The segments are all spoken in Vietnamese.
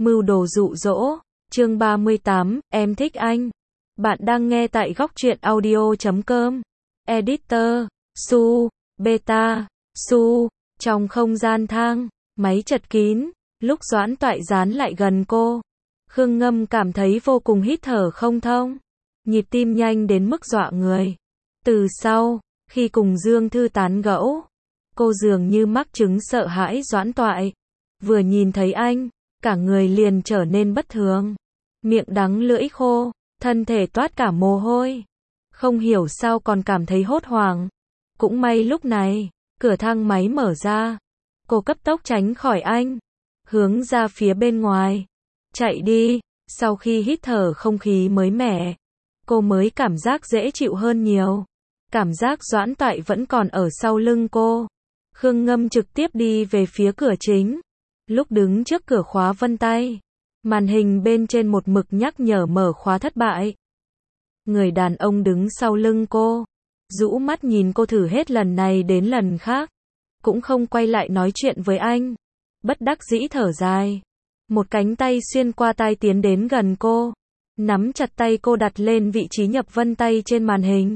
Mưu đồ dụ dỗ, chương 38, em thích anh. Bạn đang nghe tại góc truyện audio.com. Editor, Su, Beta, Su, trong không gian thang, máy chật kín, lúc Doãn Toại dán lại gần cô. Khương Ngâm cảm thấy vô cùng hít thở không thông. Nhịp tim nhanh đến mức dọa người. Từ sau, khi cùng Dương Thư tán gẫu, cô dường như mắc chứng sợ hãi Doãn Toại. Vừa nhìn thấy anh, cả người liền trở nên bất thường. Miệng đắng lưỡi khô, thân thể toát cả mồ hôi. Không hiểu sao còn cảm thấy hốt hoảng. Cũng may lúc này, cửa thang máy mở ra. Cô cấp tốc tránh khỏi anh, hướng ra phía bên ngoài. Chạy đi, sau khi hít thở không khí mới mẻ, cô mới cảm giác dễ chịu hơn nhiều. Cảm giác Doãn Toại vẫn còn ở sau lưng cô. Khương Ngâm trực tiếp đi về phía cửa chính. Lúc đứng trước cửa khóa vân tay, màn hình bên trên một mực nhắc nhở mở khóa thất bại. Người đàn ông đứng sau lưng cô, rũ mắt nhìn cô thử hết lần này đến lần khác, cũng không quay lại nói chuyện với anh. Bất đắc dĩ thở dài. Một cánh tay xuyên qua tai tiến đến gần cô, nắm chặt tay cô đặt lên vị trí nhập vân tay trên màn hình.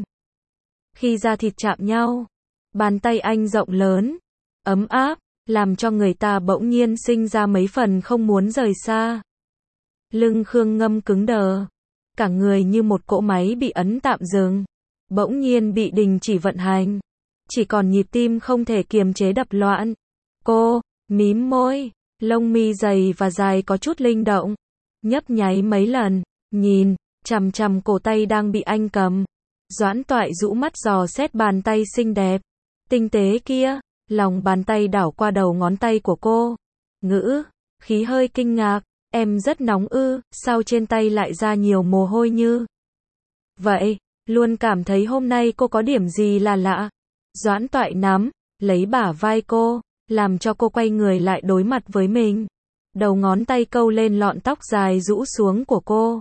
Khi da thịt chạm nhau, bàn tay anh rộng lớn, ấm áp, làm cho người ta bỗng nhiên sinh ra mấy phần không muốn rời xa. Lưng Khương Ngâm cứng đờ, cả người như một cỗ máy bị ấn tạm dừng, bỗng nhiên bị đình chỉ vận hành, chỉ còn nhịp tim không thể kiềm chế đập loạn. Cô mím môi, lông mi dày và dài có chút linh động, nhấp nháy mấy lần, nhìn chằm chằm cổ tay đang bị anh cầm. Doãn Toại rũ mắt dò xét bàn tay xinh đẹp, tinh tế kia, lòng bàn tay đảo qua đầu ngón tay của cô. Ngữ khí hơi kinh ngạc, em rất nóng ư, sao trên tay lại ra nhiều mồ hôi như vậy, luôn cảm thấy hôm nay cô có điểm gì là lạ. Doãn Toại nắm lấy bả vai cô, làm cho cô quay người lại đối mặt với mình. Đầu ngón tay câu lên lọn tóc dài rũ xuống của cô,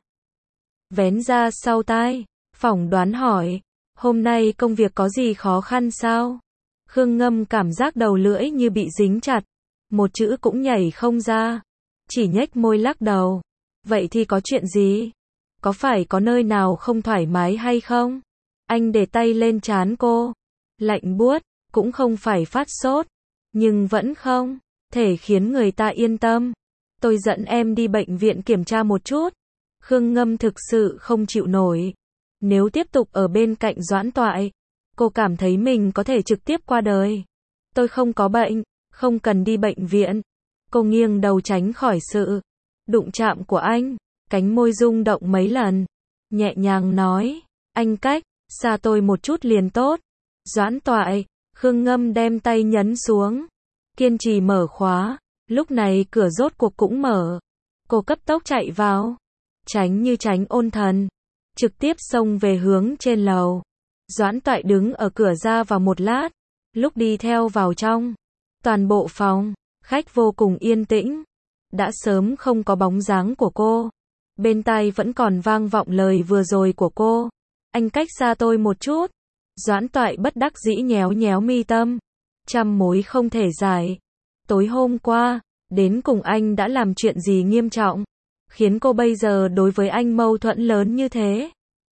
vén ra sau tai, phỏng đoán hỏi, hôm nay công việc có gì khó khăn sao? Khương Ngâm cảm giác đầu lưỡi như bị dính chặt, một chữ cũng nhảy không ra, chỉ nhếch môi lắc đầu. Vậy thì có chuyện gì? Có phải có nơi nào không thoải mái hay không? Anh để tay lên trán cô, lạnh buốt, cũng không phải phát sốt, nhưng vẫn không thể khiến người ta yên tâm. Tôi dẫn em đi bệnh viện kiểm tra một chút. Khương Ngâm thực sự không chịu nổi. Nếu tiếp tục ở bên cạnh Doãn Toại, cô cảm thấy mình có thể trực tiếp qua đời. Tôi không có bệnh, không cần đi bệnh viện. Cô nghiêng đầu tránh khỏi sự đụng chạm của anh, cánh môi rung động mấy lần, nhẹ nhàng nói, anh cách xa tôi một chút liền tốt. Doãn Toại, Khương Ngâm đem tay nhấn xuống, kiên trì mở khóa. Lúc này cửa rốt cuộc cũng mở. Cô cấp tốc chạy vào, tránh như tránh ôn thần, trực tiếp xông về hướng trên lầu. Doãn Toại đứng ở cửa ra vào một lát, lúc đi theo vào trong, toàn bộ phòng khách vô cùng yên tĩnh, đã sớm không có bóng dáng của cô. Bên tai vẫn còn vang vọng lời vừa rồi của cô, anh cách xa tôi một chút. Doãn Toại bất đắc dĩ nhéo nhéo mi tâm, trăm mối không thể giải. Tối hôm qua, đến cùng anh đã làm chuyện gì nghiêm trọng, khiến cô bây giờ đối với anh mâu thuẫn lớn như thế?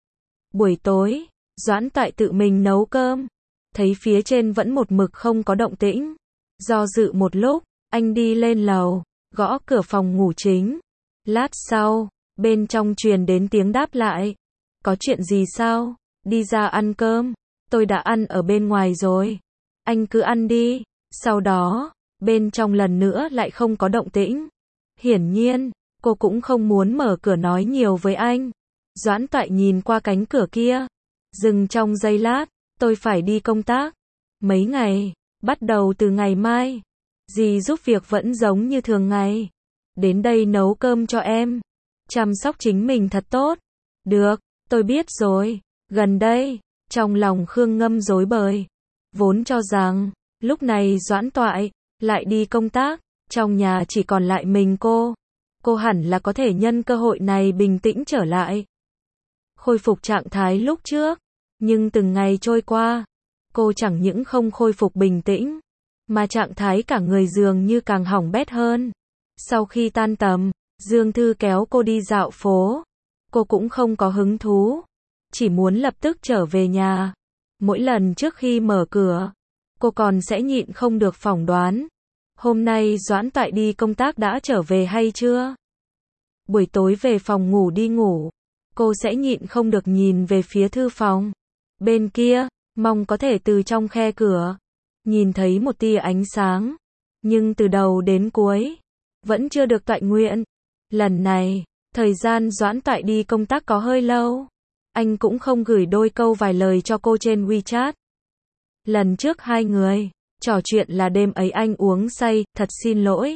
Buổi tối, Doãn Toại tự mình nấu cơm, thấy phía trên vẫn một mực không có động tĩnh. Do dự một lúc, anh đi lên lầu, gõ cửa phòng ngủ chính. Lát sau, bên trong truyền đến tiếng đáp lại. Có chuyện gì sao? Đi ra ăn cơm. Tôi đã ăn ở bên ngoài rồi. Anh cứ ăn đi. Sau đó, bên trong lần nữa lại không có động tĩnh. Hiển nhiên, cô cũng không muốn mở cửa nói nhiều với anh. Doãn Toại nhìn qua cánh cửa kia, dừng trong giây lát. Tôi phải đi công tác mấy ngày, bắt đầu từ ngày mai. Dì giúp việc vẫn giống như thường ngày. Đến đây nấu cơm cho em, chăm sóc chính mình thật tốt. Được, tôi biết rồi. Gần đây, trong lòng Khương Ngâm rối bời. Vốn cho rằng, lúc này Doãn Toại lại đi công tác, trong nhà chỉ còn lại mình cô. Cô hẳn là có thể nhân cơ hội này bình tĩnh trở lại, khôi phục trạng thái lúc trước. Nhưng từng ngày trôi qua, cô chẳng những không khôi phục bình tĩnh, mà trạng thái cả người dường như càng hỏng bét hơn. Sau khi tan tầm, Dương Thư kéo cô đi dạo phố. Cô cũng không có hứng thú, chỉ muốn lập tức trở về nhà. Mỗi lần trước khi mở cửa, cô còn sẽ nhịn không được phỏng đoán. Hôm nay Doãn Toại đi công tác đã trở về hay chưa? Buổi tối về phòng ngủ đi ngủ, cô sẽ nhịn không được nhìn về phía thư phòng. Bên kia, mong có thể từ trong khe cửa, nhìn thấy một tia ánh sáng. Nhưng từ đầu đến cuối, vẫn chưa được toại nguyện. Lần này, thời gian Doãn Toại đi công tác có hơi lâu. Anh cũng không gửi đôi câu vài lời cho cô trên WeChat. Lần trước hai người trò chuyện là đêm ấy anh uống say, thật xin lỗi.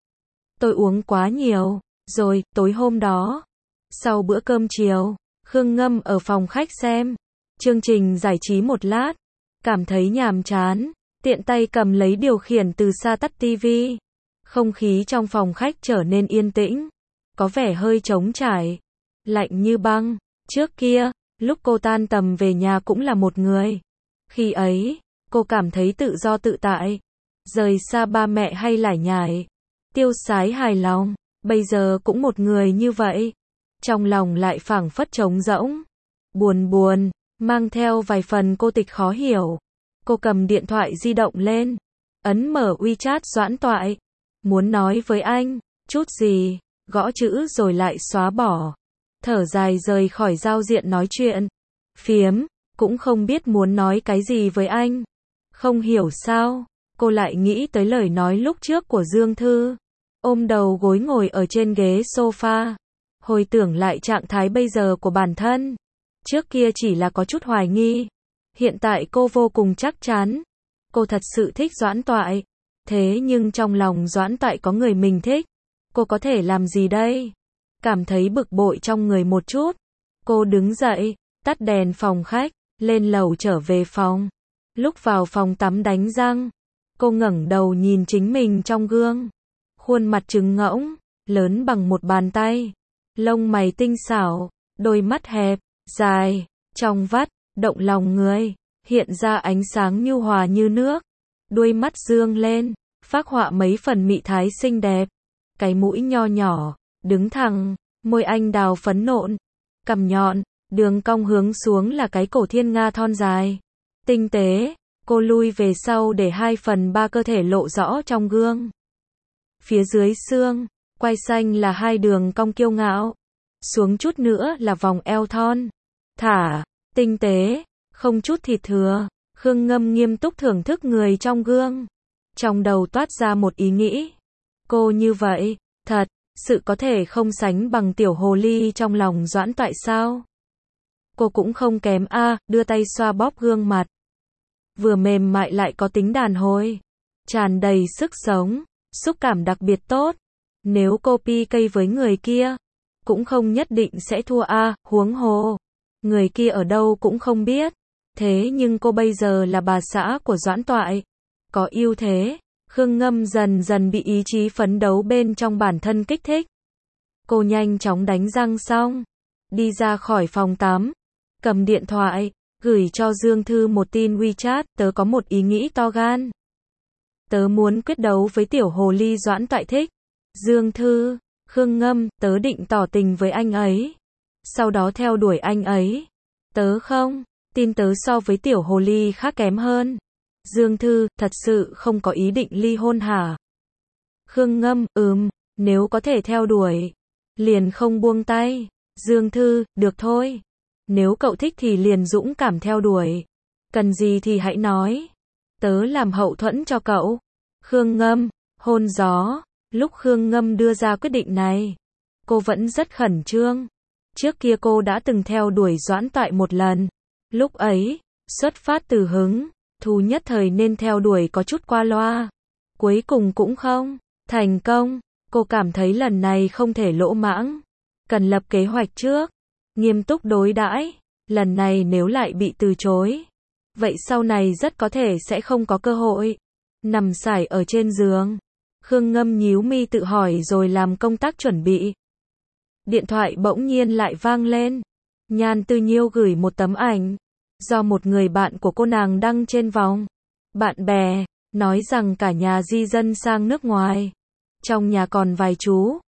Tôi uống quá nhiều. Rồi, tối hôm đó, sau bữa cơm chiều, Khương Ngâm ở phòng khách xem chương trình giải trí một lát, cảm thấy nhàm chán, tiện tay cầm lấy điều khiển từ xa tắt tivi. Không khí trong phòng khách trở nên yên tĩnh, có vẻ hơi trống trải, lạnh như băng. Trước kia, lúc cô tan tầm về nhà cũng là một người. Khi ấy, cô cảm thấy tự do tự tại, rời xa ba mẹ hay lải nhải, tiêu sái hài lòng. Bây giờ cũng một người như vậy, trong lòng lại phảng phất trống rỗng, buồn buồn, mang theo vài phần cô tịch khó hiểu. Cô cầm điện thoại di động lên, ấn mở WeChat Doãn Toại, muốn nói với anh chút gì, gõ chữ rồi lại xóa bỏ, thở dài rời khỏi giao diện nói chuyện phiếm, cũng không biết muốn nói cái gì với anh. Không hiểu sao, cô lại nghĩ tới lời nói lúc trước của Dương Thư. Ôm đầu gối ngồi ở trên ghế sofa, hồi tưởng lại trạng thái bây giờ của bản thân. Trước kia chỉ là có chút hoài nghi, hiện tại cô vô cùng chắc chắn. Cô thật sự thích Doãn Toại, thế nhưng trong lòng Doãn Toại có người mình thích. Cô có thể làm gì đây? Cảm thấy bực bội trong người một chút, cô đứng dậy, tắt đèn phòng khách, lên lầu trở về phòng. Lúc vào phòng tắm đánh răng, cô ngẩng đầu nhìn chính mình trong gương. Khuôn mặt trứng ngỗng, lớn bằng một bàn tay, lông mày tinh xảo, đôi mắt hẹp, dài, trong vắt, động lòng người, hiện ra ánh sáng nhu hòa như nước. Đuôi mắt dương lên, phác họa mấy phần mị thái xinh đẹp. Cái mũi nho nhỏ, đứng thẳng, môi anh đào phấn nộn, cằm nhọn, đường cong hướng xuống là cái cổ thiên nga thon dài, tinh tế. Cô lui về sau để 2/3 cơ thể lộ rõ trong gương. Phía dưới xương, quai xanh là hai đường cong kiêu ngạo, xuống chút nữa là vòng eo thon, thả, tinh tế, không chút thịt thừa. Khương Ngâm nghiêm túc thưởng thức người trong gương. Trong đầu toát ra một ý nghĩ. Cô như vậy, thật sự có thể không sánh bằng tiểu hồ ly trong lòng Doãn Toại sao? Cô cũng không kém a, đưa tay xoa bóp gương mặt. Vừa mềm mại lại có tính đàn hồi, tràn đầy sức sống, xúc cảm đặc biệt tốt. Nếu cô PK với người kia, cũng không nhất định sẽ thua a, huống hồ. Người kia ở đâu cũng không biết. Thế nhưng cô bây giờ là bà xã của Doãn Toại, có ưu thế. Khương Ngâm dần dần bị ý chí phấn đấu bên trong bản thân kích thích. Cô nhanh chóng đánh răng xong, đi ra khỏi phòng tắm, cầm điện thoại, gửi cho Dương Thư một tin WeChat, tớ có một ý nghĩ to gan. Tớ muốn quyết đấu với tiểu hồ ly Doãn Toại thích. Dương Thư, Khương Ngâm, tớ định tỏ tình với anh ấy, sau đó theo đuổi anh ấy. Tớ không tin tớ so với tiểu hồ ly khác kém hơn. Dương Thư, thật sự không có ý định ly hôn hả? Khương Ngâm, nếu có thể theo đuổi, liền không buông tay. Dương Thư, được thôi. Nếu cậu thích thì liền dũng cảm theo đuổi. Cần gì thì hãy nói. Tớ làm hậu thuẫn cho cậu. Khương Ngâm, hôn gió. Lúc Khương Ngâm đưa ra quyết định này, cô vẫn rất khẩn trương. Trước kia cô đã từng theo đuổi Doãn Toại một lần. Lúc ấy, xuất phát từ hứng thú nhất thời nên theo đuổi có chút qua loa. Cuối cùng cũng không thành công. Cô cảm thấy lần này không thể lỗ mãng, cần lập kế hoạch trước, nghiêm túc đối đãi. Lần này nếu lại bị từ chối, vậy sau này rất có thể sẽ không có cơ hội. Nằm sải ở trên giường, Khương Ngâm nhíu mi tự hỏi rồi làm công tác chuẩn bị. Điện thoại bỗng nhiên lại vang lên. Nhan Tư Nhiêu gửi một tấm ảnh do một người bạn của cô nàng đăng trên vòng bạn bè, nói rằng cả nhà di dân sang nước ngoài. Trong nhà còn vài chú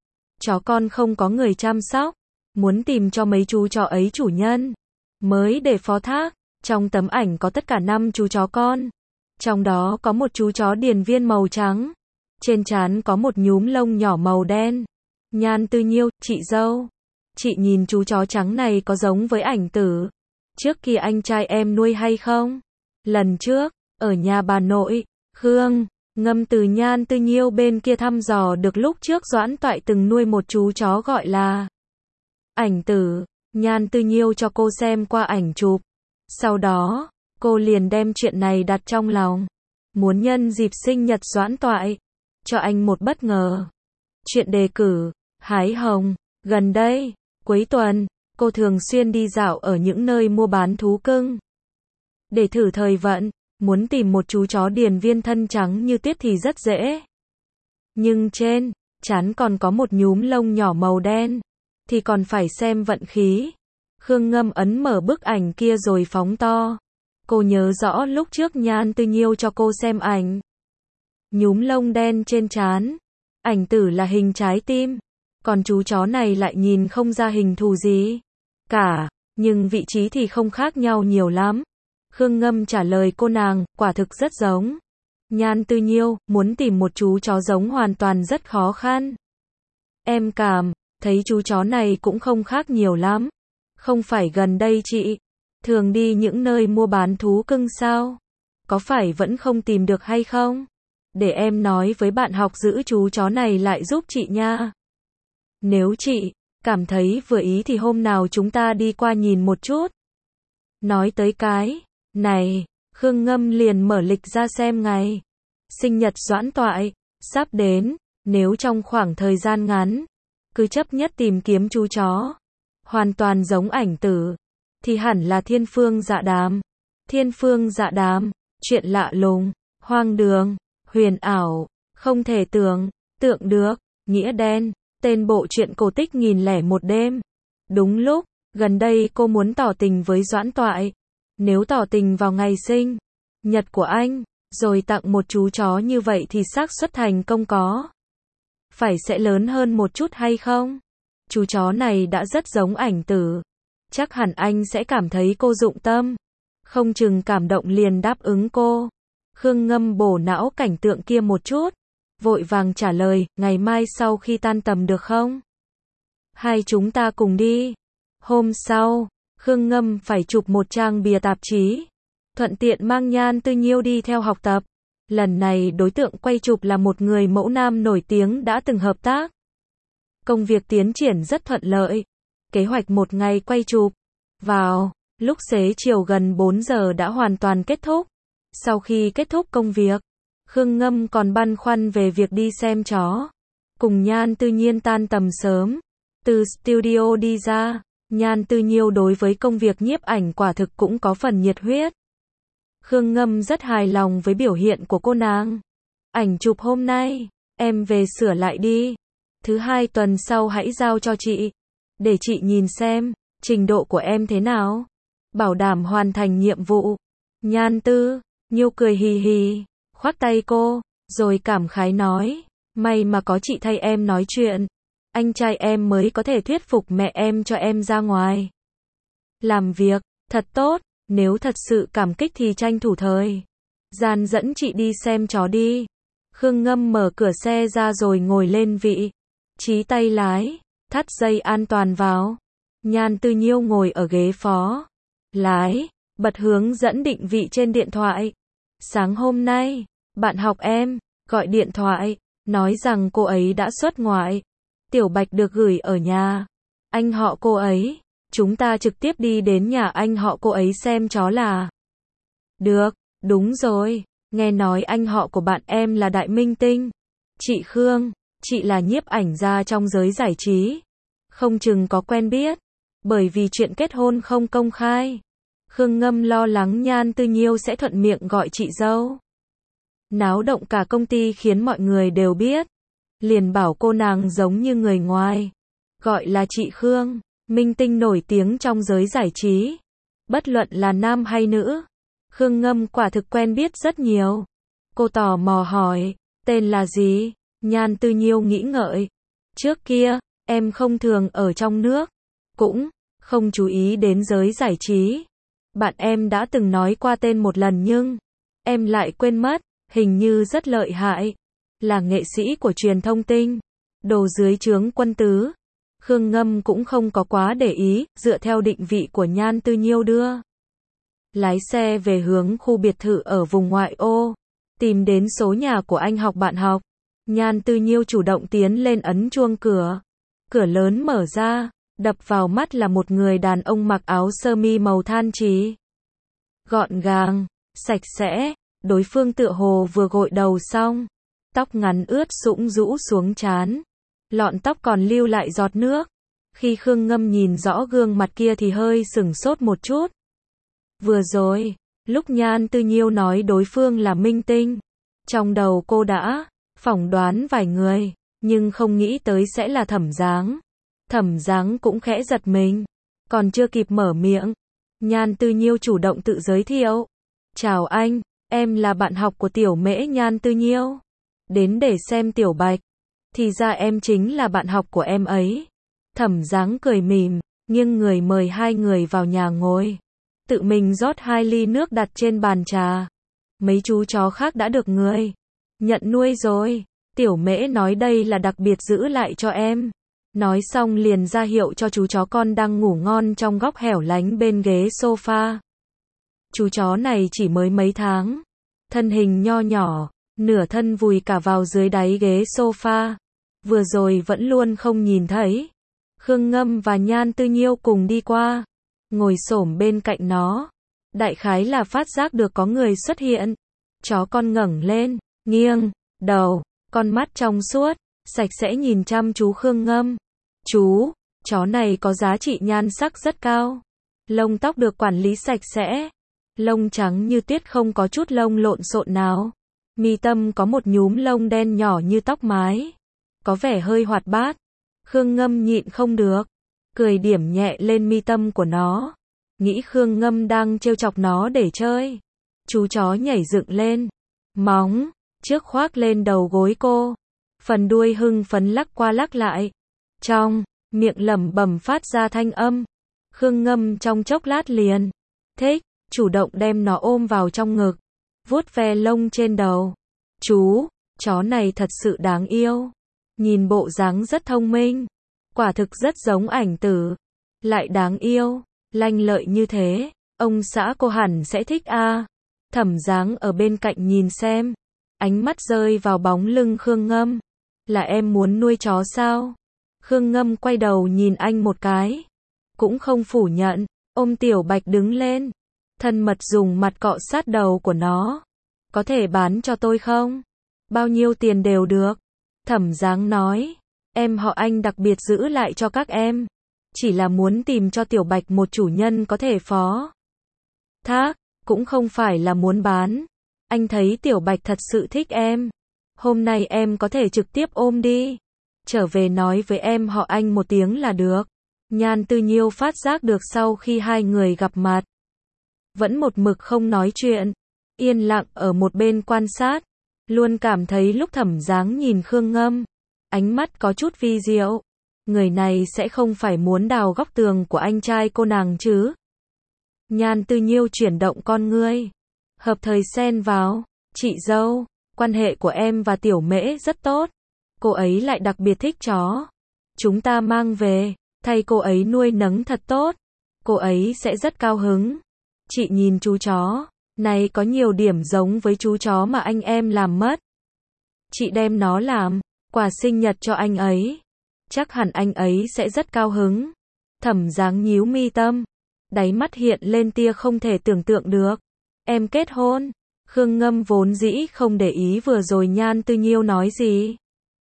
chó con không có người chăm sóc, muốn tìm cho mấy chú chó ấy chủ nhân, mới để phó thác. Trong tấm ảnh có tất cả 5 chú chó con. Trong đó có một chú chó điền viên màu trắng. Trên trán có một nhúm lông nhỏ màu đen. Nhan Tư Nhiêu, chị dâu. Chị nhìn chú chó trắng này có giống với ảnh tử trước kia anh trai em nuôi hay không? Lần trước, ở nhà bà nội, Khương Ngâm từ Nhan Tư Nhiêu bên kia thăm dò được lúc trước Doãn Toại từng nuôi một chú chó gọi là ảnh tử. Nhan Tư Nhiêu cho cô xem qua ảnh chụp. Sau đó, cô liền đem chuyện này đặt trong lòng. Muốn nhân dịp sinh nhật Doãn Toại, cho anh một bất ngờ. Chuyện đề cử, hái hồng. Gần đây, cuối tuần, cô thường xuyên đi dạo ở những nơi mua bán thú cưng. Để thử thời vận, muốn tìm một chú chó điền viên thân trắng như tuyết thì rất dễ. Nhưng trên trán còn có một nhúm lông nhỏ màu đen, thì còn phải xem vận khí. Khương Ngâm ấn mở bức ảnh kia rồi phóng to. Cô nhớ rõ lúc trước Nhan Tư Nhiêu cho cô xem ảnh. Nhúm lông đen trên trán. Ảnh tử là hình trái tim. Còn chú chó này lại nhìn không ra hình thù gì cả, nhưng vị trí thì không khác nhau nhiều lắm. Khương Ngâm trả lời cô nàng, quả thực rất giống. Nhan Tư Nhiêu, muốn tìm một chú chó giống hoàn toàn rất khó khăn. Em cảm thấy chú chó này cũng không khác nhiều lắm. Không phải gần đây chị thường đi những nơi mua bán thú cưng sao? Có phải vẫn không tìm được hay không? Để em nói với bạn học giữ chú chó này lại giúp chị nha. Nếu chị cảm thấy vừa ý thì hôm nào chúng ta đi qua nhìn một chút. Nói tới cái này, Khương Ngâm liền mở lịch ra xem ngày sinh nhật Doãn Toại sắp đến. Nếu trong khoảng thời gian ngắn cứ chấp nhất tìm kiếm chú chó hoàn toàn giống ảnh tử thì hẳn là Thiên Phương Dạ Đàm. Thiên Phương Dạ Đàm, chuyện lạ lùng, hoang đường, huyền ảo, không thể tưởng tượng được, nghĩa đen, tên bộ truyện cổ tích 1001 đêm. Đúng lúc gần đây cô muốn tỏ tình với Doãn Toại. Nếu tỏ tình vào ngày sinh nhật của anh, rồi tặng một chú chó như vậy thì xác suất thành công có phải sẽ lớn hơn một chút hay không? Chú chó này đã rất giống ảnh tử. Chắc hẳn anh sẽ cảm thấy cô dụng tâm. Không chừng cảm động liền đáp ứng cô. Khương Ngâm bổ não cảnh tượng kia một chút. Vội vàng trả lời, ngày mai sau khi tan tầm được không? Hai chúng ta cùng đi. Hôm sau, Khương Ngâm phải chụp một trang bìa tạp chí. Thuận tiện mang Nhan Tư Nhiêu đi theo học tập. Lần này đối tượng quay chụp là một người mẫu nam nổi tiếng đã từng hợp tác. Công việc tiến triển rất thuận lợi. Kế hoạch một ngày quay chụp vào lúc xế chiều gần 4 giờ đã hoàn toàn kết thúc. Sau khi kết thúc công việc, Khương Ngâm còn băn khoăn về việc đi xem chó. Cùng Nhan Tư Nhiên tan tầm sớm, từ studio đi ra, Nhan Tư Nhiêu đối với công việc nhiếp ảnh quả thực cũng có phần nhiệt huyết. Khương Ngâm rất hài lòng với biểu hiện của cô nàng. Ảnh chụp hôm nay, em về sửa lại đi. Thứ 2 tuần sau hãy giao cho chị. Để chị nhìn xem, trình độ của em thế nào. Bảo đảm hoàn thành nhiệm vụ. Nhan Tư Nhiêu cười hì hì, khoác tay cô, rồi cảm khái nói. May mà có chị thay em nói chuyện. Anh trai em mới có thể thuyết phục mẹ em cho em ra ngoài làm việc, thật tốt. Nếu thật sự cảm kích thì tranh thủ thời gian dẫn chị đi xem chó đi. Khương Ngâm mở cửa xe ra rồi ngồi lên vị trí tay lái, thắt dây an toàn vào. Nhan Tư Nhiêu ngồi ở ghế phó lái, bật hướng dẫn định vị trên điện thoại. Sáng hôm nay, bạn học em gọi điện thoại, nói rằng cô ấy đã xuất ngoại. Tiểu Bạch được gửi ở nhà anh họ cô ấy. Chúng ta trực tiếp đi đến nhà anh họ cô ấy xem chó là được. Đúng rồi, nghe nói anh họ của bạn em là đại minh tinh. Chị Khương, chị là nhiếp ảnh gia trong giới giải trí. Không chừng có quen biết, bởi vì chuyện kết hôn không công khai. Khương Ngâm lo lắng Nhan Tư Nhiêu sẽ thuận miệng gọi chị dâu. Náo động cả công ty khiến mọi người đều biết. Liền bảo cô nàng giống như người ngoài. Gọi là chị Khương, minh tinh nổi tiếng trong giới giải trí. Bất luận là nam hay nữ. Khương Ngâm quả thực quen biết rất nhiều. Cô tò mò hỏi, tên là gì? Nhan Tư Nhiêu nghĩ ngợi. Trước kia, em không thường ở trong nước, cũng không chú ý đến giới giải trí. Bạn em đã từng nói qua tên một lần nhưng em lại quên mất, hình như rất lợi hại, là nghệ sĩ của truyền thông tinh, đồ dưới trướng Quân Tứ. Khương Ngâm cũng không có quá để ý, dựa theo định vị của Nhan Tư Nhiêu đưa lái xe về hướng khu biệt thự ở vùng ngoại ô, tìm đến số nhà của anh học bạn học. Nhan Tư Nhiêu chủ động tiến lên ấn chuông cửa. Cửa lớn mở ra, đập vào mắt là một người đàn ông mặc áo sơ mi màu than trì. Gọn gàng, sạch sẽ, đối phương tựa hồ vừa gội đầu xong. Tóc ngắn ướt sũng rũ xuống trán. Lọn tóc còn lưu lại giọt nước. Khi Khương Ngâm nhìn rõ gương mặt kia thì hơi sửng sốt một chút. Vừa rồi, lúc Nhan Tư Nhiêu nói đối phương là minh tinh, trong đầu cô đã phỏng đoán vài người, nhưng không nghĩ tới sẽ là Thẩm Giáng. Thẩm Giáng cũng khẽ giật mình, còn chưa kịp mở miệng, Nhan Tư Nhiêu chủ động tự giới thiệu. Chào anh, em là bạn học của Tiểu Mễ Nhan Tư Nhiêu. Đến để xem Tiểu Bạch. Thì ra em chính là bạn học của em ấy. Thẩm Giáng cười mỉm, nghiêng người mời hai người vào nhà ngồi. Tự mình rót 2 ly nước đặt trên bàn trà. Mấy chú chó khác đã được người nhận nuôi rồi. Tiểu Mễ nói đây là đặc biệt giữ lại cho em. Nói xong liền ra hiệu cho chú chó con đang ngủ ngon trong góc hẻo lánh bên ghế sofa. Chú chó này chỉ mới mấy tháng. Thân hình nho nhỏ, nửa thân vùi cả vào dưới đáy ghế sofa. Vừa rồi vẫn luôn không nhìn thấy. Khương Ngâm và Nhan Tư Nhiêu cùng đi qua, ngồi xổm bên cạnh nó. Đại khái là phát giác được có người xuất hiện. Chó con ngẩng lên, nghiêng đầu, con mắt trong suốt, sạch sẽ nhìn chăm chú Khương Ngâm. Chú, chó này có giá trị nhan sắc rất cao. Lông tóc được quản lý sạch sẽ. Lông trắng như tuyết không có chút lông lộn xộn nào. Mi tâm có một nhúm lông đen nhỏ như tóc mái. Có vẻ hơi hoạt bát. Khương Ngâm nhịn không được. Cười điểm nhẹ lên mi tâm của nó. Nghĩ Khương Ngâm đang trêu chọc nó để chơi. Chú chó nhảy dựng lên. Móng trước khoác lên đầu gối cô. Phần đuôi hưng phấn lắc qua lắc lại. Trong miệng lẩm bẩm phát ra thanh âm. Khương Ngâm trong chốc lát liền thích, chủ động đem nó ôm vào trong ngực, vuốt ve lông trên đầu. Chú, chó này thật sự đáng yêu. Nhìn bộ dáng rất thông minh, quả thực rất giống ảnh tử, lại đáng yêu, lanh lợi như thế, ông xã cô hẳn sẽ thích a. Thẩm Giáng ở bên cạnh nhìn xem, ánh mắt rơi vào bóng lưng Khương Ngâm. Là em muốn nuôi chó sao? Khương Ngâm quay đầu nhìn anh một cái, cũng không phủ nhận, ôm Tiểu Bạch đứng lên, thân mật dùng mặt cọ sát đầu của nó. Có thể bán cho tôi không? Bao nhiêu tiền đều được. Thẩm Giáng nói, em họ Anh đặc biệt giữ lại cho các em. Chỉ là muốn tìm cho Tiểu Bạch một chủ nhân có thể phó thác, cũng không phải là muốn bán. Anh thấy Tiểu Bạch thật sự thích em. Hôm nay em có thể trực tiếp ôm đi. Trở về nói với em họ Anh một tiếng là được. Nhan Tư Nhiêu phát giác được sau khi hai người gặp mặt, vẫn một mực không nói chuyện, yên lặng ở một bên quan sát. Luôn cảm thấy lúc Thẩm Giáng nhìn Khương Ngâm, ánh mắt có chút vi diệu. Người này sẽ không phải muốn đào góc tường của anh trai cô nàng chứ? Nhan Tư Nhiêu chuyển động con ngươi, hợp thời xen vào, chị dâu, quan hệ của em và Tiểu Mễ rất tốt. Cô ấy lại đặc biệt thích chó. Chúng ta mang về, thay cô ấy nuôi nấng thật tốt. Cô ấy sẽ rất cao hứng. Chị nhìn chú chó này có nhiều điểm giống với chú chó mà anh em làm mất. Chị đem nó làm quà sinh nhật cho anh ấy. Chắc hẳn anh ấy sẽ rất cao hứng. Thẩm Giáng nhíu mi tâm, đáy mắt hiện lên tia không thể tưởng tượng được. Em kết hôn. Khương Ngâm vốn dĩ không để ý vừa rồi Nhan Tư Nhiêu nói gì.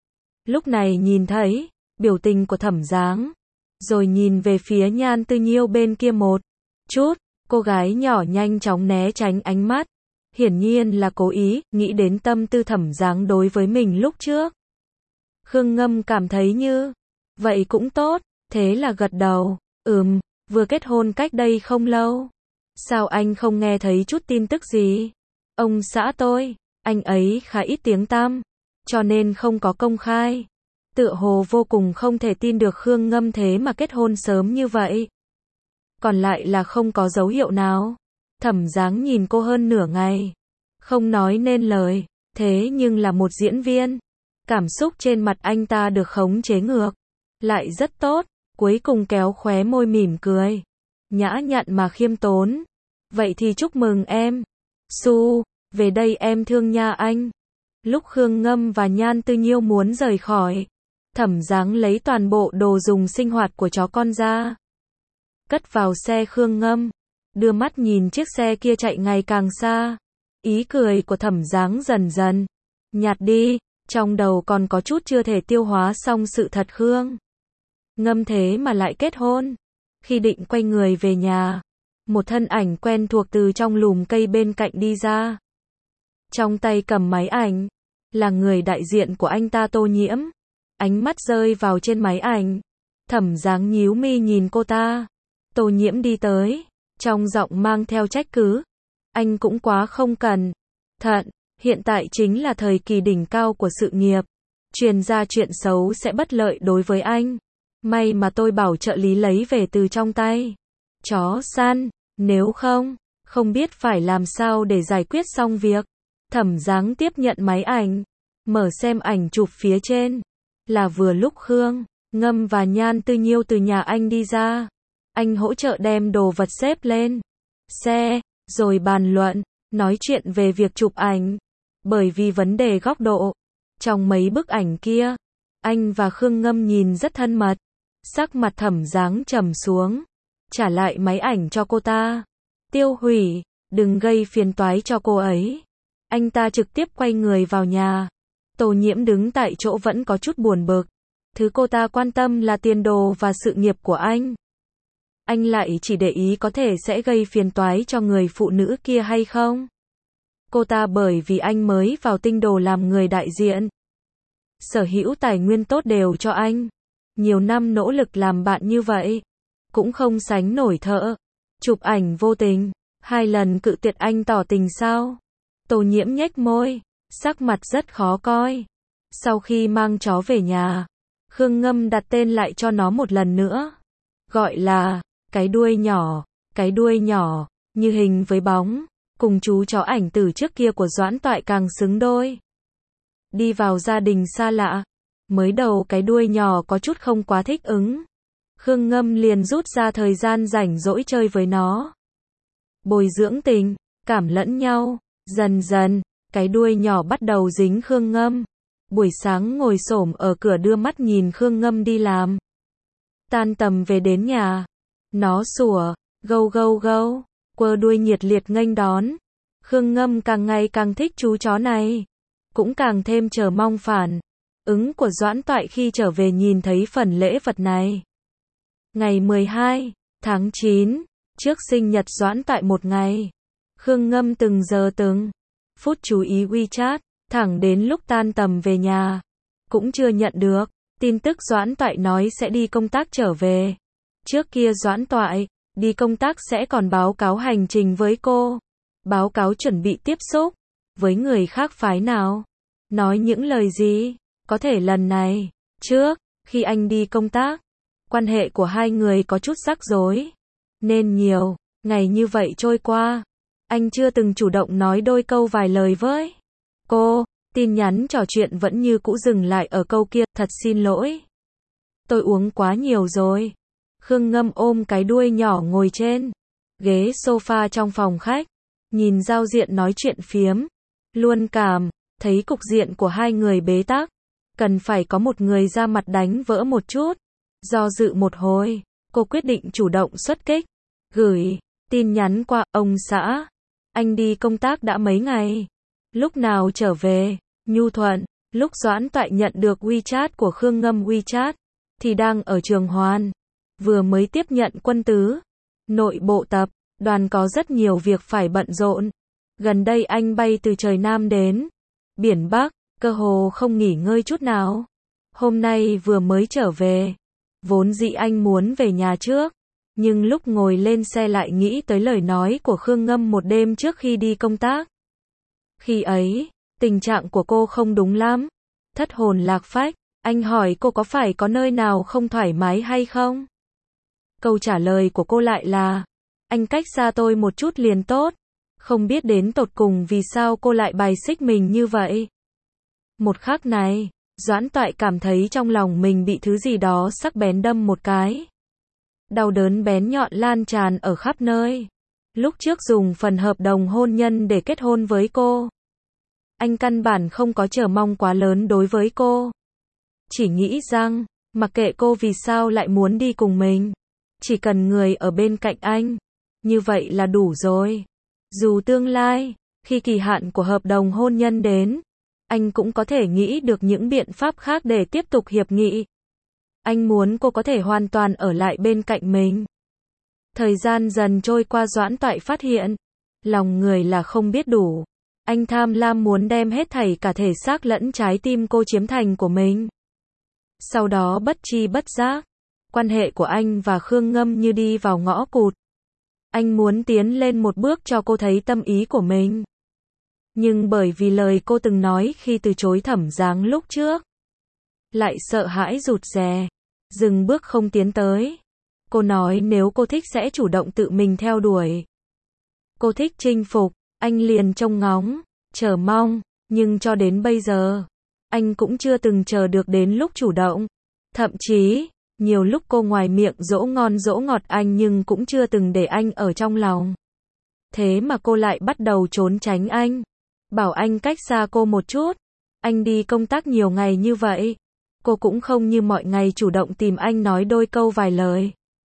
Lúc này nhìn thấy biểu tình của Thẩm Giáng, rồi nhìn về phía Nhan Tư Nhiêu bên kia một chút, cô gái nhỏ nhanh chóng né tránh ánh mắt. Hiển nhiên là cố ý, nghĩ đến tâm tư Thẩm Giáng đối với mình lúc trước. Khương Ngâm cảm thấy như vậy cũng tốt, thế là gật đầu. Vừa kết hôn cách đây không lâu. Sao anh không nghe thấy chút tin tức gì? Ông xã tôi, anh ấy khá ít tiếng tăm, cho nên không có công khai. Tựa hồ vô cùng không thể tin được Khương Ngâm thế mà kết hôn sớm như vậy. Còn lại là không có dấu hiệu nào. Thẩm Giáng nhìn cô hơn nửa ngày, không nói nên lời, thế nhưng là một diễn viên. Cảm xúc trên mặt anh ta được khống chế ngược, lại rất tốt, cuối cùng kéo khóe môi mỉm cười. Nhã nhặn mà khiêm tốn. Vậy thì chúc mừng em. Su, về đây em thương nha anh. Lúc Khương Ngâm và Nhan Tư Nhiêu muốn rời khỏi, Thẩm Giáng lấy toàn bộ đồ dùng sinh hoạt của chó con ra, cất vào xe Khương Ngâm, đưa mắt nhìn chiếc xe kia chạy ngày càng xa. Ý cười của Thẩm Giáng dần dần nhạt đi, trong đầu còn có chút chưa thể tiêu hóa xong sự thật Khương Ngâm thế mà lại kết hôn. Khi định quay người về nhà, một thân ảnh quen thuộc từ trong lùm cây bên cạnh đi ra. Trong tay cầm máy ảnh, là người đại diện của anh ta Tô Nhiễm. Ánh mắt rơi vào trên máy ảnh, Thẩm Giáng nhíu mi nhìn cô ta. Tô Nhiễm đi tới, trong giọng mang theo trách cứ. Anh cũng quá không cẩn thận, hiện tại chính là thời kỳ đỉnh cao của sự nghiệp. Truyền ra chuyện xấu sẽ bất lợi đối với anh. May mà tôi bảo trợ lý lấy về từ trong tay chó săn, nếu không biết phải làm sao để giải quyết xong việc. Thẩm Giáng tiếp nhận máy ảnh, mở xem ảnh chụp phía trên. Là vừa lúc Khương Ngâm và Nhan Tư Nhiêu từ nhà anh đi ra. Anh hỗ trợ đem đồ vật xếp lên xe, rồi bàn luận, nói chuyện về việc chụp ảnh. Bởi vì vấn đề góc độ, trong mấy bức ảnh kia, anh và Khương Ngâm nhìn rất thân mật. Sắc mặt Thẩm Giáng trầm xuống, trả lại máy ảnh cho cô ta. Tiêu hủy, đừng gây phiền toái cho cô ấy. Anh ta trực tiếp quay người vào nhà. Tô Nhiễm đứng tại chỗ vẫn có chút buồn bực. Thứ cô ta quan tâm là tiền đồ và sự nghiệp của anh. Anh lại chỉ để ý có thể sẽ gây phiền toái cho người phụ nữ kia hay không. Cô ta bởi vì anh mới vào Tinh Đồ làm người đại diện, sở hữu tài nguyên tốt đều cho anh. Nhiều năm nỗ lực làm bạn như vậy, cũng không sánh nổi thợ chụp ảnh vô tình. 2 lần cự tuyệt anh tỏ tình sao? Tô Nhiễm nhếch môi, sắc mặt rất khó coi. Sau khi mang chó về nhà, Khương Ngâm đặt tên lại cho nó một lần nữa. Gọi là cái đuôi nhỏ, như hình với bóng, cùng chú chó ảnh từ trước kia của Doãn Toại càng xứng đôi. Đi vào gia đình xa lạ, mới đầu cái đuôi nhỏ có chút không quá thích ứng. Khương Ngâm liền rút ra thời gian rảnh rỗi chơi với nó, bồi dưỡng tình cảm lẫn nhau. Dần dần, cái đuôi nhỏ bắt đầu dính Khương Ngâm. Buổi sáng ngồi xổm ở cửa đưa mắt nhìn Khương Ngâm đi làm. Tan tầm về đến nhà, nó sủa, gâu gâu gâu, quơ đuôi nhiệt liệt nghênh đón. Khương Ngâm càng ngày càng thích chú chó này, cũng càng thêm chờ mong phản ứng của Doãn Toại khi trở về nhìn thấy phần lễ vật này. Ngày 12 tháng 9, trước sinh nhật Doãn Toại một ngày, Khương Ngâm từng giờ từng phút chú ý WeChat, thẳng đến lúc tan tầm về nhà, cũng chưa nhận được tin tức Doãn Toại nói sẽ đi công tác trở về. Trước kia Doãn Toại đi công tác sẽ còn báo cáo hành trình với cô, báo cáo chuẩn bị tiếp xúc với người khác phái nào, nói những lời gì. Có thể lần này, trước khi anh đi công tác, quan hệ của hai người có chút rắc rối, nên nhiều ngày như vậy trôi qua, anh chưa từng chủ động nói đôi câu vài lời với cô. Tin nhắn trò chuyện vẫn như cũ dừng lại ở câu kia, thật xin lỗi, tôi uống quá nhiều rồi. Khương Ngâm ôm cái đuôi nhỏ ngồi trên ghế sofa trong phòng khách, nhìn giao diện nói chuyện phiếm, luôn cảm thấy cục diện của hai người bế tắc, cần phải có một người ra mặt đánh vỡ một chút. Do dự một hồi, cô quyết định chủ động xuất kích, gửi tin nhắn qua: ông xã, anh đi công tác đã mấy ngày, lúc nào trở về? Nhu thuận. Lúc Doãn Toại nhận được WeChat của Khương Ngâm WeChat, thì đang ở Trường Hoàn, vừa mới tiếp nhận quân tứ nội bộ tập đoàn, có rất nhiều việc phải bận rộn. Gần đây anh bay từ trời Nam đến biển Bắc, cơ hồ không nghỉ ngơi chút nào. Hôm nay vừa mới trở về, vốn dĩ anh muốn về nhà trước, nhưng lúc ngồi lên xe lại nghĩ tới lời nói của Khương Ngâm một đêm trước khi đi công tác. Khi ấy, tình trạng của cô không đúng lắm, thất hồn lạc phách, Anh hỏi cô có phải có nơi nào không thoải mái hay không? Câu trả lời của cô lại là, anh cách xa tôi một chút liền tốt. Không biết đến tột cùng vì sao cô lại bài xích mình như vậy. Một khắc này, Doãn Toại cảm thấy trong lòng mình bị thứ gì đó sắc bén đâm một cái. Đau đớn bén nhọn lan tràn ở khắp nơi. Lúc trước dùng phần hợp đồng hôn nhân để kết hôn với cô. Anh căn bản không có chờ mong quá lớn đối với cô. Chỉ nghĩ rằng, mặc kệ cô vì sao lại muốn đi cùng mình. Chỉ cần người ở bên cạnh anh. Như vậy là đủ rồi. Dù tương lai, khi kỳ hạn của hợp đồng hôn nhân đến, anh cũng có thể nghĩ được những biện pháp khác để tiếp tục hiệp nghị. Anh muốn cô có thể hoàn toàn ở lại bên cạnh mình. Thời gian dần trôi qua, Doãn Toại phát hiện, lòng người là không biết đủ. Anh tham lam muốn đem hết thảy cả thể xác lẫn trái tim cô chiếm thành của mình. Sau đó bất tri bất giác, quan hệ của anh và Khương Ngâm như đi vào ngõ cụt. Anh muốn tiến lên một bước cho cô thấy tâm ý của mình. Nhưng bởi vì lời cô từng nói khi từ chối Thẩm Giáng lúc trước, lại sợ hãi rụt rè, dừng bước không tiến tới. Cô nói nếu cô thích sẽ chủ động tự mình theo đuổi. Cô thích chinh phục, anh liền trông ngóng, chờ mong, nhưng cho đến bây giờ, anh cũng chưa từng chờ được đến lúc chủ động. Thậm chí, nhiều lúc cô ngoài miệng dỗ ngon dỗ ngọt anh nhưng cũng chưa từng để anh ở trong lòng. Thế mà cô lại bắt đầu trốn tránh anh, bảo anh cách xa cô một chút. Anh đi công tác nhiều ngày như vậy, cô cũng không như mọi ngày chủ động tìm anh nói đôi câu vài lời.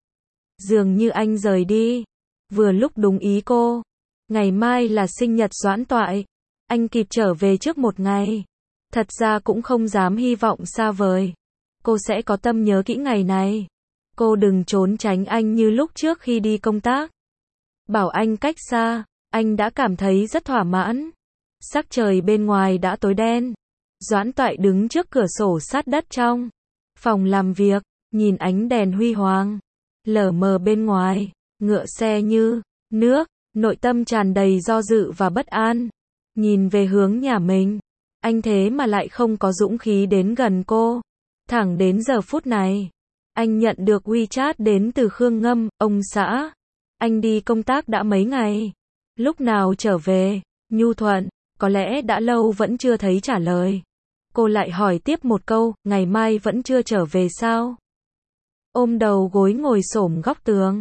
Dường như anh rời đi, vừa lúc đúng ý cô. Ngày mai là sinh nhật Doãn Toại, anh kịp trở về trước một ngày. Thật ra cũng không dám hy vọng xa vời. Cô sẽ có tâm nhớ kỹ ngày này. Cô đừng trốn tránh anh như lúc trước khi đi công tác. Bảo anh cách xa, anh đã cảm thấy rất thỏa mãn. Sắc trời bên ngoài đã tối đen. Doãn Toại đứng trước cửa sổ sát đất trong phòng làm việc, nhìn ánh đèn huy hoàng lờ mờ bên ngoài, ngựa xe như nước, nội tâm tràn đầy do dự và bất an. Nhìn về hướng nhà mình, anh thế mà lại không có dũng khí đến gần cô. Thẳng đến giờ phút này, anh nhận được WeChat đến từ Khương Ngâm, ông xã. Anh đi công tác đã mấy ngày. Lúc nào trở về? Nhu thuận, có lẽ đã lâu vẫn chưa thấy trả lời. Cô lại hỏi tiếp một câu, ngày mai vẫn chưa trở về sao? Ôm đầu gối ngồi xổm góc tường.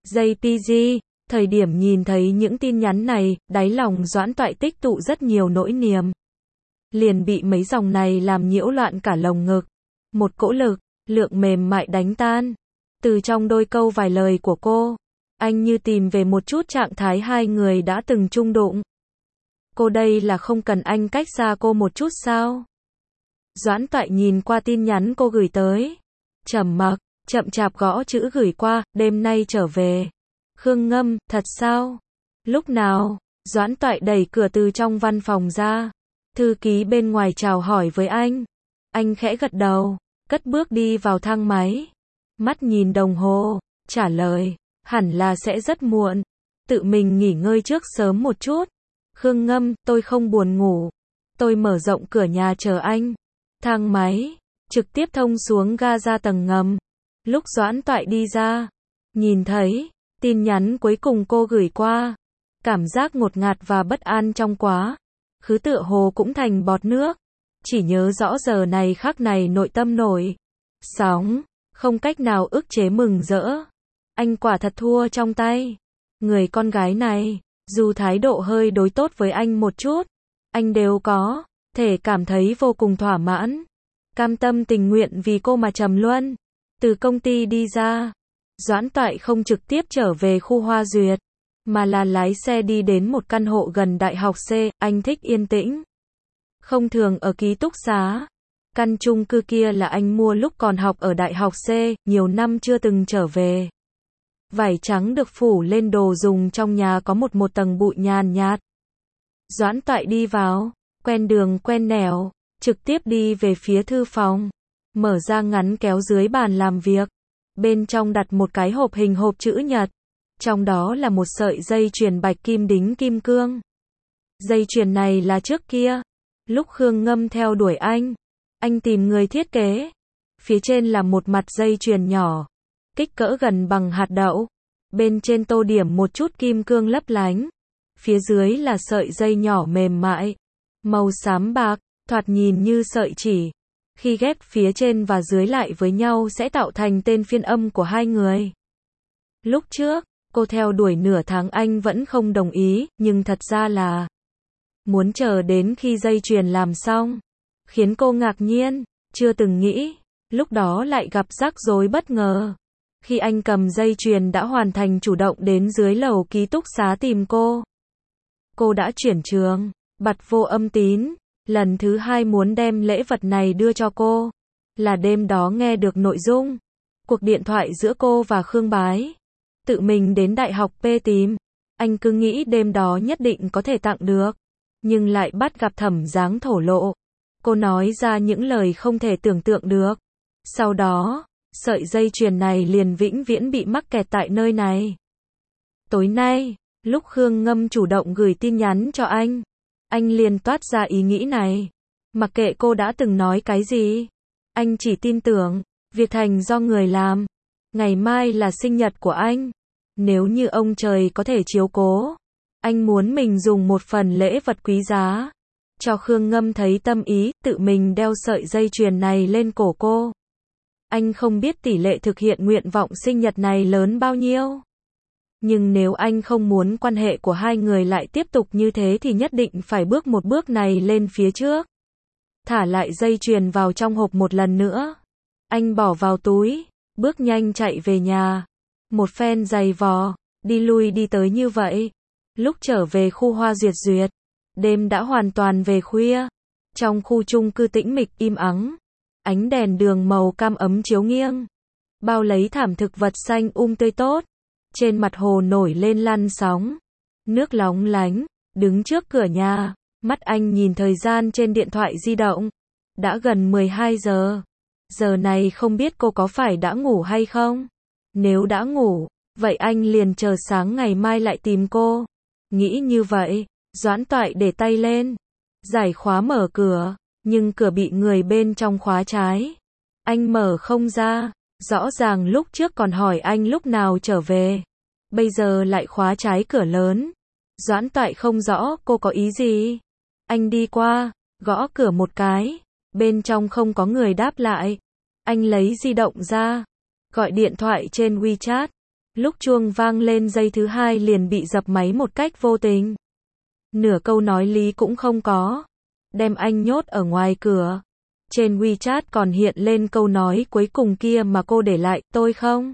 JPG, thời điểm nhìn thấy những tin nhắn này, đáy lòng Doãn Toại tích tụ rất nhiều nỗi niềm. Liền bị mấy dòng này làm nhiễu loạn cả lồng ngực. Một cỗ lực, lượng mềm mại đánh tan. Từ trong đôi câu vài lời của cô, anh như tìm về một chút trạng thái hai người đã từng chung đụng. Cô đây là không cần anh cách xa cô một chút sao? Doãn Toại nhìn qua tin nhắn cô gửi tới. Trầm mặc, chậm chạp gõ chữ gửi qua, đêm nay trở về. Khương Ngâm, thật sao? Lúc nào? Doãn Toại đẩy cửa từ trong văn phòng ra. Thư ký bên ngoài chào hỏi với anh. Anh khẽ gật đầu, cất bước đi vào thang máy. Mắt nhìn đồng hồ, trả lời, hẳn là sẽ rất muộn. Tự mình nghỉ ngơi trước sớm một chút. Khương Ngâm, tôi không buồn ngủ. Tôi mở rộng cửa nhà chờ anh. Thang máy, trực tiếp thông xuống ga ra tầng ngầm. Lúc Doãn Toại đi ra, nhìn thấy tin nhắn cuối cùng cô gửi qua. Cảm giác ngột ngạt và bất an trong quá khứ tựa hồ cũng thành bọt nước. Chỉ nhớ rõ giờ này khắc này nội tâm nổi sóng, không cách nào ức chế mừng rỡ. Anh quả thật thua trong tay. Người con gái này, dù thái độ hơi đối tốt với anh một chút, anh đều có thể cảm thấy vô cùng thỏa mãn. Cam tâm tình nguyện vì cô mà trầm luân. Từ công ty đi ra, Doãn Toại không trực tiếp trở về khu Hoa Duyệt, mà là lái xe đi đến một căn hộ gần Đại học C. Anh thích yên tĩnh. Không thường ở ký túc xá. Căn chung cư kia là anh mua lúc còn học ở Đại học C, nhiều năm chưa từng trở về. Vải trắng được phủ lên đồ dùng trong nhà có một tầng bụi nhàn nhạt. Doãn Toại đi vào, quen đường quen nẻo, trực tiếp đi về phía thư phòng. Mở ra ngắn kéo dưới bàn làm việc. Bên trong đặt một cái hộp hình hộp chữ nhật. Trong đó là một sợi dây chuyền bạch kim đính kim cương. Dây chuyền này là trước kia, lúc Khương Ngâm theo đuổi anh, Anh tìm người thiết kế. Phía trên là một mặt dây chuyền nhỏ, kích cỡ gần bằng hạt đậu. Bên trên tô điểm một chút kim cương lấp lánh. Phía dưới là sợi dây nhỏ mềm mại, màu xám bạc, thoạt nhìn như sợi chỉ. Khi ghép phía trên và dưới lại với nhau sẽ tạo thành tên phiên âm của hai người. Lúc trước, cô theo đuổi nửa tháng anh vẫn không đồng ý, nhưng thật ra là muốn chờ đến khi dây chuyền làm xong. Khiến cô ngạc nhiên, chưa từng nghĩ, lúc đó lại gặp rắc rối bất ngờ. Khi anh cầm dây chuyền đã hoàn thành chủ động đến dưới lầu ký túc xá tìm cô. Cô đã chuyển trường, bật vô âm tín, lần thứ hai muốn đem lễ vật này đưa cho cô. Là đêm đó nghe được nội dung cuộc điện thoại giữa cô và Khương Bái. Tự mình đến đại học P tìm. Anh cứ nghĩ đêm đó nhất định có thể tặng được. Nhưng lại bắt gặp Thẩm Giáng thổ lộ. Cô nói ra những lời không thể tưởng tượng được. Sau đó, sợi dây chuyền này liền vĩnh viễn bị mắc kẹt tại nơi này. Tối nay, lúc Khương Ngâm chủ động gửi tin nhắn cho anh liền toát ra ý nghĩ này. Mặc kệ cô đã từng nói cái gì, anh chỉ tin tưởng, việc thành do người làm. Ngày mai là sinh nhật của anh. Nếu như ông trời có thể chiếu cố, anh muốn mình dùng một phần lễ vật quý giá. Cho Khương Ngâm thấy tâm ý, tự mình đeo sợi dây chuyền này lên cổ cô. Anh không biết tỷ lệ thực hiện nguyện vọng sinh nhật này lớn bao nhiêu. Nhưng nếu anh không muốn quan hệ của hai người lại tiếp tục như thế thì nhất định phải bước một bước này lên phía trước. Thả lại dây chuyền vào trong hộp một lần nữa. Anh bỏ vào túi, bước nhanh chạy về nhà. Một phen giày vò, đi lui đi tới như vậy. Lúc trở về khu Hoa Duyệt Duyệt, đêm đã hoàn toàn về khuya. Trong khu chung cư tĩnh mịch im ắng, ánh đèn đường màu cam ấm chiếu nghiêng, bao lấy thảm thực vật xanh tươi tốt. Trên mặt hồ nổi lên lăn sóng, nước lóng lánh. Đứng trước cửa nhà, mắt anh nhìn thời gian trên điện thoại di động. Đã gần 12 giờ. Giờ này không biết cô có phải đã ngủ hay không? Nếu đã ngủ, vậy anh liền chờ sáng ngày mai lại tìm cô. Nghĩ như vậy, Doãn Toại để tay lên, giải khóa mở cửa, nhưng cửa bị người bên trong khóa trái. Anh mở không ra, rõ ràng lúc trước còn hỏi anh lúc nào trở về. Bây giờ lại khóa trái cửa lớn. Doãn Toại không rõ cô có ý gì. Anh đi qua, gõ cửa một cái. Bên trong không có người đáp lại. Anh lấy di động ra, gọi điện thoại trên WeChat. Lúc chuông vang lên giây thứ hai liền bị dập máy một cách vô tình. Nửa câu nói lý cũng không có. Đem anh nhốt ở ngoài cửa. Trên WeChat còn hiện lên câu nói cuối cùng kia mà cô để lại, tôi không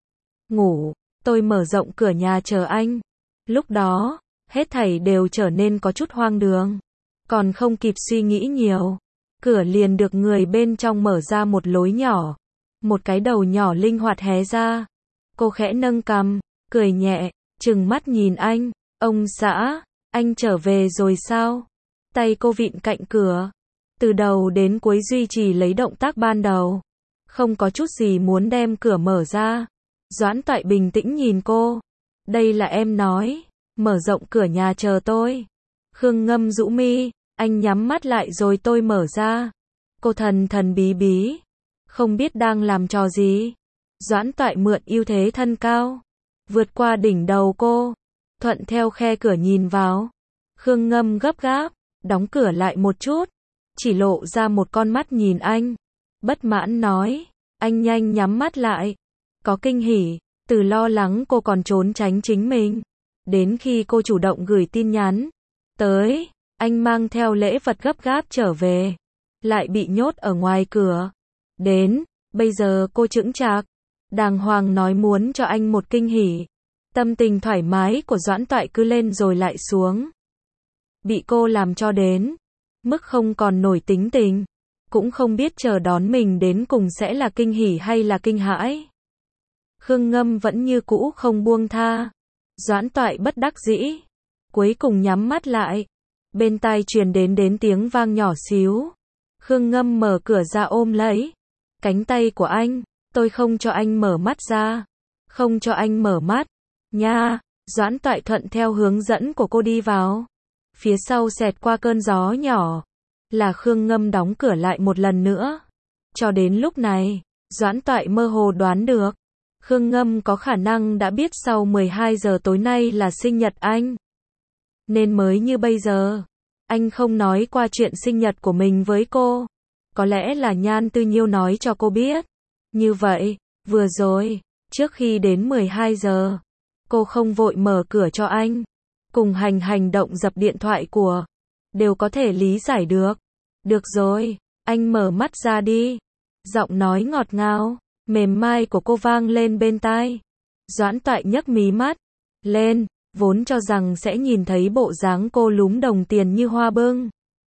ngủ, tôi mở rộng cửa nhà chờ anh. Lúc đó, hết thảy đều trở nên có chút hoang đường. Còn không kịp suy nghĩ nhiều, cửa liền được người bên trong mở ra một lối nhỏ. Một cái đầu nhỏ linh hoạt hé ra. Cô khẽ nâng cằm, cười nhẹ, trừng mắt nhìn anh. Ông xã, anh trở về rồi sao? Tay cô vịn cạnh cửa. Từ đầu đến cuối duy trì lấy động tác ban đầu. Không có chút gì muốn đem cửa mở ra. Doãn Toại bình tĩnh nhìn cô. Đây là em nói. Mở rộng cửa nhà chờ tôi. Khương Ngâm rũ mi. Anh nhắm mắt lại rồi tôi mở ra. Cô thần thần bí bí. Không biết đang làm trò gì. Doãn Toại mượn ưu thế thân cao. Vượt qua đỉnh đầu cô. Thuận theo khe cửa nhìn vào. Khương Ngâm gấp gáp. Đóng cửa lại một chút. Chỉ lộ ra một con mắt nhìn anh. Bất mãn nói. Anh nhanh nhắm mắt lại. Có kinh hỉ. Từ lo lắng cô còn trốn tránh chính mình. Đến khi cô chủ động gửi tin nhắn tới, anh mang theo lễ vật gấp gáp trở về. Lại bị nhốt ở ngoài cửa. Đến, bây giờ cô chững chạc. Đàng hoàng nói muốn cho anh một kinh hỉ. Tâm tình thoải mái của Doãn Toại cứ lên rồi lại xuống. Bị cô làm cho đến mức không còn nổi tính tình. Cũng không biết chờ đón mình đến cùng sẽ là kinh hỉ hay là kinh hãi. Khương Ngâm vẫn như cũ không buông tha. Doãn Toại bất đắc dĩ. Cuối cùng nhắm mắt lại. Bên tai truyền đến tiếng vang nhỏ xíu. Khương Ngâm mở cửa ra ôm lấy cánh tay của anh. Tôi không cho anh mở mắt ra. Không cho anh mở mắt. Nha. Doãn Toại thuận theo hướng dẫn của cô đi vào. Phía sau xẹt qua cơn gió nhỏ. là Khương Ngâm đóng cửa lại một lần nữa. Cho đến lúc này, Doãn Toại mơ hồ đoán được, Khương Ngâm có khả năng đã biết sau 12 giờ tối nay là sinh nhật anh. Nên mới như bây giờ, anh không nói qua chuyện sinh nhật của mình với cô. Có lẽ là Nhan Tư Nhiêu nói cho cô biết. Như vậy, vừa rồi, trước khi đến 12 giờ, cô không vội mở cửa cho anh. Cùng hành động dập điện thoại của, đều có thể lý giải được. Được rồi, anh mở mắt ra đi. Giọng nói ngọt ngào, mềm mai của cô vang lên bên tai. Doãn Toại nhấc mí mắt lên, vốn cho rằng sẽ nhìn thấy bộ dáng cô lúm đồng tiền như hoa bưng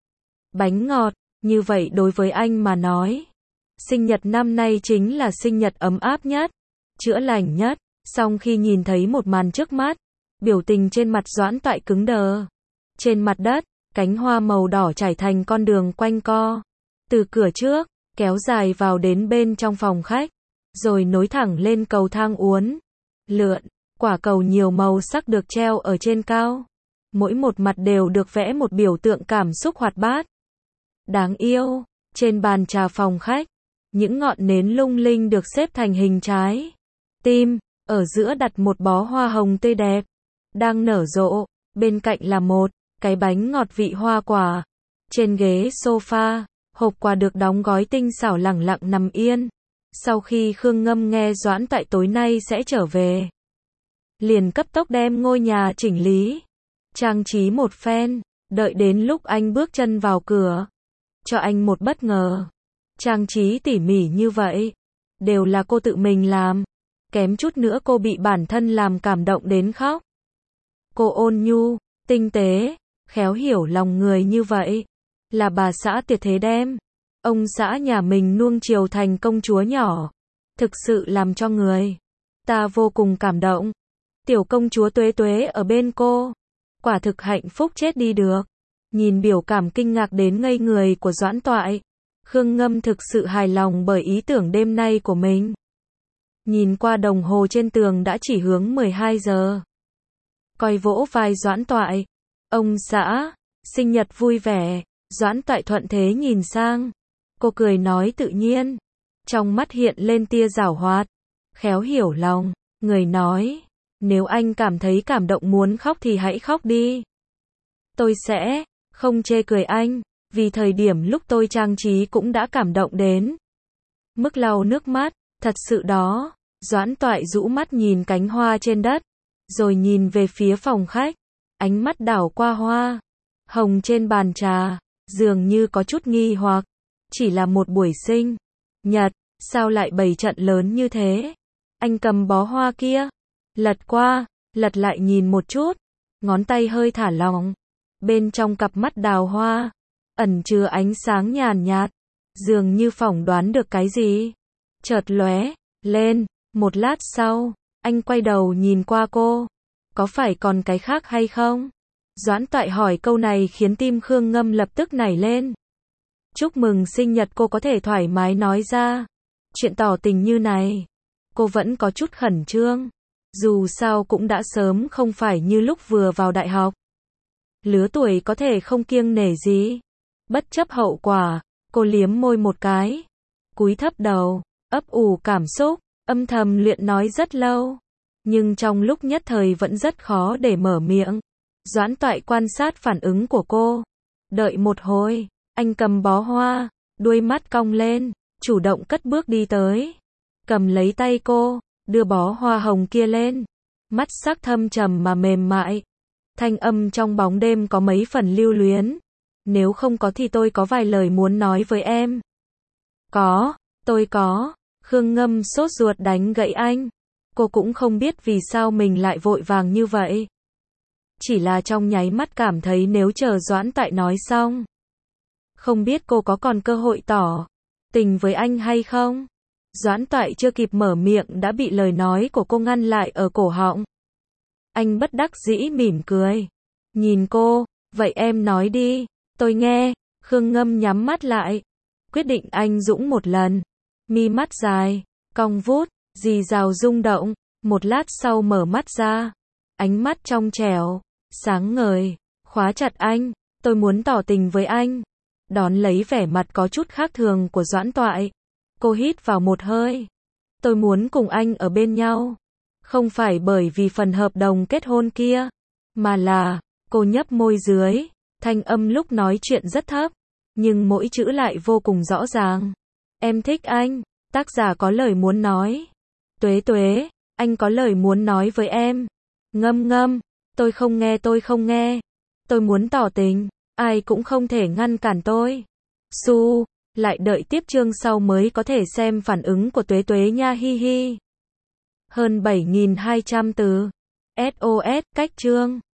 bánh ngọt, như vậy đối với anh mà nói, sinh nhật năm nay chính là sinh nhật ấm áp nhất, chữa lành nhất. Song khi nhìn thấy một màn trước mắt, biểu tình trên mặt Doãn Toại cứng đờ. Trên mặt đất, cánh hoa màu đỏ trải thành con đường quanh co, từ cửa trước kéo dài vào đến bên trong phòng khách, rồi nối thẳng lên cầu thang uốn lượn. Quả cầu nhiều màu sắc được treo ở trên cao, mỗi một mặt đều được vẽ một biểu tượng cảm xúc hoạt bát, đáng yêu. Trên bàn trà phòng khách, những ngọn nến lung linh được xếp thành hình trái tim, ở giữa đặt một bó hoa hồng tươi đẹp, đang nở rộ, bên cạnh là một cái bánh ngọt vị hoa quả. Trên ghế sofa, hộp quà được đóng gói tinh xảo lẳng lặng nằm yên. Sau khi Khương Ngâm nghe Doãn Toại tối nay sẽ trở về, liền cấp tốc đem ngôi nhà chỉnh lý, trang trí một phen, đợi đến lúc anh bước chân vào cửa, cho anh một bất ngờ. Trang trí tỉ mỉ như vậy, đều là cô tự mình làm, kém chút nữa cô bị bản thân làm cảm động đến khóc. Cô ôn nhu, tinh tế, khéo hiểu lòng người như vậy, là bà xã tuyệt thế đem ông xã nhà mình nuông chiều thành công chúa nhỏ, thực sự làm cho người ta vô cùng cảm động. Tiểu công chúa Tuế Tuế ở bên cô, quả thực hạnh phúc chết đi được. Nhìn biểu cảm kinh ngạc đến ngây người của Doãn Toại, Khương Ngâm thực sự hài lòng bởi ý tưởng đêm nay của mình. Nhìn qua đồng hồ trên tường đã chỉ hướng 12 giờ. Coi vỗ vai Doãn Toại, ông xã, sinh nhật vui vẻ. Doãn Toại thuận thế nhìn sang, cô cười nói tự nhiên, trong mắt hiện lên tia giảo hoạt, khéo hiểu lòng người, nói, nếu anh cảm thấy cảm động muốn khóc thì hãy khóc đi. Tôi sẽ không chê cười anh, vì thời điểm lúc tôi trang trí cũng đã cảm động đến mức lau nước mắt, thật sự đó. Doãn Toại rũ mắt nhìn cánh hoa trên đất, rồi nhìn về phía phòng khách, ánh mắt đảo qua hoa hồng trên bàn trà, dường như có chút nghi hoặc, chỉ là một buổi sinh nhật, sao lại bày trận lớn như thế? Anh cầm bó hoa kia, lật qua, lật lại nhìn một chút, ngón tay hơi thả lỏng, bên trong cặp mắt đào hoa, ẩn chứa ánh sáng nhàn nhạt, dường như phỏng đoán được cái gì, chợt lóe lên. Một lát sau, anh quay đầu nhìn qua cô, có phải còn cái khác hay không? Doãn Toại hỏi câu này khiến tim Khương Ngâm lập tức nảy lên. Chúc mừng sinh nhật cô có thể thoải mái nói ra. Chuyện tỏ tình như này, cô vẫn có chút khẩn trương. Dù sao cũng đã sớm không phải như lúc vừa vào đại học. Lứa tuổi có thể không kiêng nể gì. Bất chấp hậu quả, cô liếm môi một cái, cúi thấp đầu, ấp ủ cảm xúc, âm thầm luyện nói rất lâu. Nhưng trong lúc nhất thời vẫn rất khó để mở miệng. Doãn Toại quan sát phản ứng của cô. Đợi một hồi, anh cầm bó hoa, đuôi mắt cong lên, chủ động cất bước đi tới. Cầm lấy tay cô, đưa bó hoa hồng kia lên. Mắt sắc thâm trầm mà mềm mại. Thanh âm trong bóng đêm có mấy phần lưu luyến. Nếu không có thì tôi có vài lời muốn nói với em. Có, tôi có. Khương Ngâm sốt ruột đánh gãy anh. Cô cũng không biết vì sao mình lại vội vàng như vậy. Chỉ là trong nháy mắt cảm thấy nếu chờ Doãn Toại nói xong, không biết cô có còn cơ hội tỏ tình với anh hay không. Doãn Toại chưa kịp mở miệng đã bị lời nói của cô ngăn lại ở cổ họng. Anh bất đắc dĩ mỉm cười, nhìn cô, vậy em nói đi, tôi nghe. Khương Ngâm nhắm mắt lại, quyết định anh dũng một lần. Mi mắt dài, cong vút, rì rào rung động, một lát sau mở mắt ra, ánh mắt trong trẻo, sáng ngời, khóa chặt anh, tôi muốn tỏ tình với anh. Đón lấy vẻ mặt có chút khác thường của Doãn Toại. Cô hít vào một hơi. Tôi muốn cùng anh ở bên nhau. Không phải bởi vì phần hợp đồng kết hôn kia, mà là, cô nhấp môi dưới, thanh âm lúc nói chuyện rất thấp, nhưng mỗi chữ lại vô cùng rõ ràng. Em thích anh, tác giả có lời muốn nói. Tuế Tuế, anh có lời muốn nói với em. Ngâm Ngâm, tôi không nghe. Tôi muốn tỏ tình, ai cũng không thể ngăn cản tôi. Su, lại đợi tiếp chương sau mới có thể xem phản ứng của Tuế Tuế nha hi hi. Hơn 7.200 từ. SOS, cách chương.